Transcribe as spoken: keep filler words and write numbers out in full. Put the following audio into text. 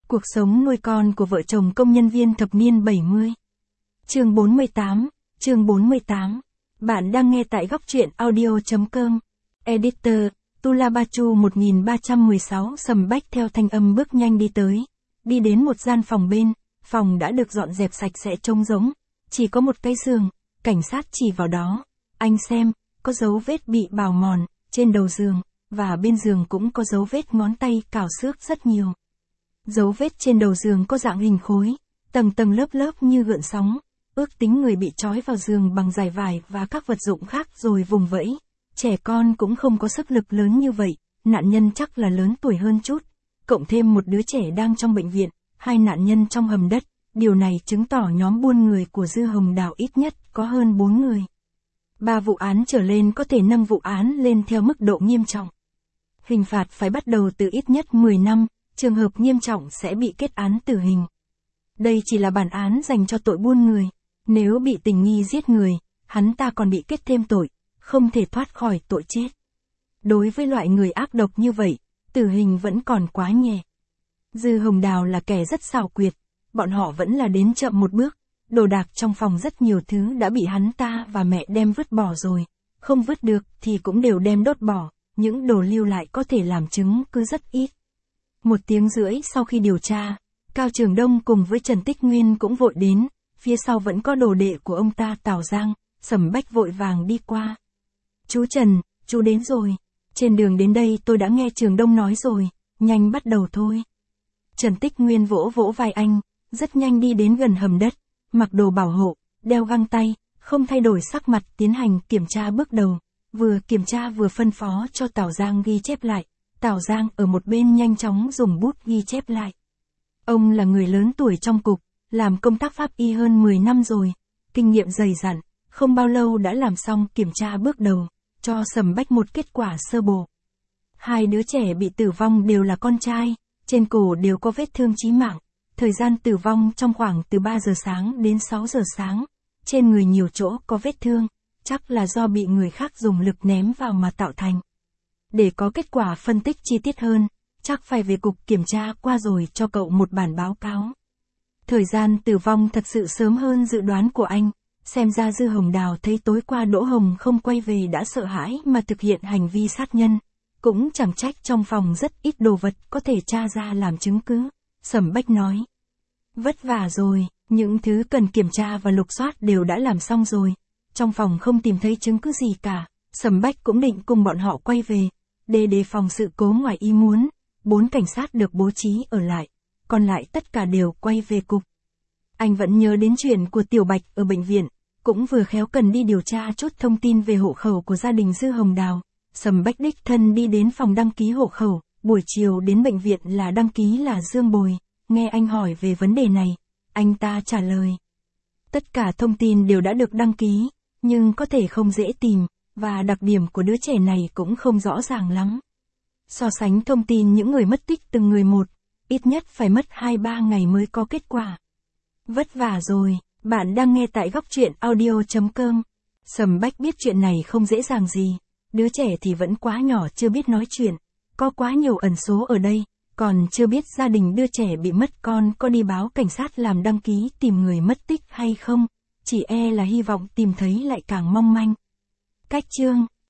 Cuộc sống nuôi con của vợ chồng công nhân viên thập niên bảy mươi. Chương bốn mươi tám, chương bốn mươi tám. Bạn đang nghe tại góc truyện audio chấm com. Editor, Tulabachu một nghìn ba trăm mười sáu Sầm Bách theo thanh âm bước nhanh đi tới. Đi đến một gian phòng bên, phòng đã được dọn dẹp sạch sẽ trông rỗng. Chỉ có một cái giường, cảnh sát chỉ vào đó. Anh xem, có dấu vết bị bào mòn, trên đầu giường, và bên giường cũng có dấu vết ngón tay cào xước rất nhiều. Dấu vết trên đầu giường có dạng hình khối, tầng tầng lớp lớp như gợn sóng, ước tính người bị trói vào giường bằng dải vải và các vật dụng khác rồi vùng vẫy. Trẻ con cũng không có sức lực lớn như vậy, nạn nhân chắc là lớn tuổi hơn chút, cộng thêm một đứa trẻ đang trong bệnh viện, hai nạn nhân trong hầm đất, điều này chứng tỏ nhóm buôn người của Dư Hồng Đào ít nhất có hơn bốn người. Ba vụ án trở lên có thể nâng vụ án lên theo mức độ nghiêm trọng. Hình phạt phải bắt đầu từ ít nhất mười năm, trường hợp nghiêm trọng sẽ bị kết án tử hình. Đây chỉ là bản án dành cho tội buôn người, nếu bị tình nghi giết người, hắn ta còn bị kết thêm tội, không thể thoát khỏi tội chết. Đối với loại người ác độc như vậy, tử hình vẫn còn quá nhẹ. Dư Hồng Đào là kẻ rất xảo quyệt, bọn họ vẫn là đến chậm một bước, đồ đạc trong phòng rất nhiều thứ đã bị hắn ta và mẹ đem vứt bỏ rồi, không vứt được thì cũng đều đem đốt bỏ, những đồ lưu lại có thể làm chứng cứ rất ít. Một tiếng rưỡi sau khi điều tra, Cao Trường Đông cùng với Trần Tích Nguyên cũng vội đến, phía sau vẫn có đồ đệ của ông ta Tào Giang. Sầm Bách vội vàng đi qua. Chú Trần, chú đến rồi. Trên đường đến đây tôi đã nghe Trường Đông nói rồi, nhanh bắt đầu thôi. Trần Tích Nguyên vỗ vỗ vai anh, rất nhanh đi đến gần hầm đất, mặc đồ bảo hộ, đeo găng tay, không thay đổi sắc mặt tiến hành kiểm tra bước đầu, vừa kiểm tra vừa phân phó cho Tào Giang ghi chép lại. Tào Giang ở một bên nhanh chóng dùng bút ghi chép lại. Ông là người lớn tuổi trong cục, làm công tác pháp y hơn mười năm rồi, kinh nghiệm dày dặn, không bao lâu đã làm xong kiểm tra bước đầu, cho Sầm Bách một kết quả sơ bộ. Hai đứa trẻ bị tử vong đều là con trai, trên cổ đều có vết thương chí mạng, thời gian tử vong trong khoảng từ ba giờ sáng đến sáu giờ sáng, trên người nhiều chỗ có vết thương, chắc là do bị người khác dùng lực ném vào mà tạo thành. Để có kết quả phân tích chi tiết hơn, chắc phải về cục kiểm tra qua rồi cho cậu một bản báo cáo. Thời gian tử vong thật sự sớm hơn dự đoán của anh, xem ra Dư Hồng Đào thấy tối qua Đỗ Hồng không quay về đã sợ hãi mà thực hiện hành vi sát nhân. Cũng chẳng trách trong phòng rất ít đồ vật có thể tra ra làm chứng cứ, Sầm Bách nói. Vất vả rồi, những thứ cần kiểm tra và lục soát đều đã làm xong rồi. Trong phòng không tìm thấy chứng cứ gì cả, Sầm Bách cũng định cùng bọn họ quay về, để đề phòng sự cố ngoài ý muốn. Bốn cảnh sát được bố trí ở lại, còn lại tất cả đều quay về cục. Anh vẫn nhớ đến chuyện của Tiểu Bạch ở bệnh viện, cũng vừa khéo cần đi điều tra chút thông tin về hộ khẩu của gia đình Dư Hồng Đào. Sầm Bách đích thân đi đến phòng đăng ký hộ khẩu, buổi chiều đến bệnh viện là đăng ký là Dương Bồi, nghe anh hỏi về vấn đề này, anh ta trả lời. Tất cả thông tin đều đã được đăng ký, nhưng có thể không dễ tìm, và đặc điểm của đứa trẻ này cũng không rõ ràng lắm. So sánh thông tin những người mất tích từng người một, ít nhất phải mất hai ba ngày mới có kết quả. Vất vả rồi, bạn đang nghe tại góc truyện audio chấm com. Sầm Bách biết chuyện này không dễ dàng gì, đứa trẻ thì vẫn quá nhỏ chưa biết nói chuyện, có quá nhiều ẩn số ở đây, còn chưa biết gia đình đứa trẻ bị mất con có đi báo cảnh sát làm đăng ký tìm người mất tích hay không, chỉ e là hy vọng tìm thấy lại càng mong manh. Cách chương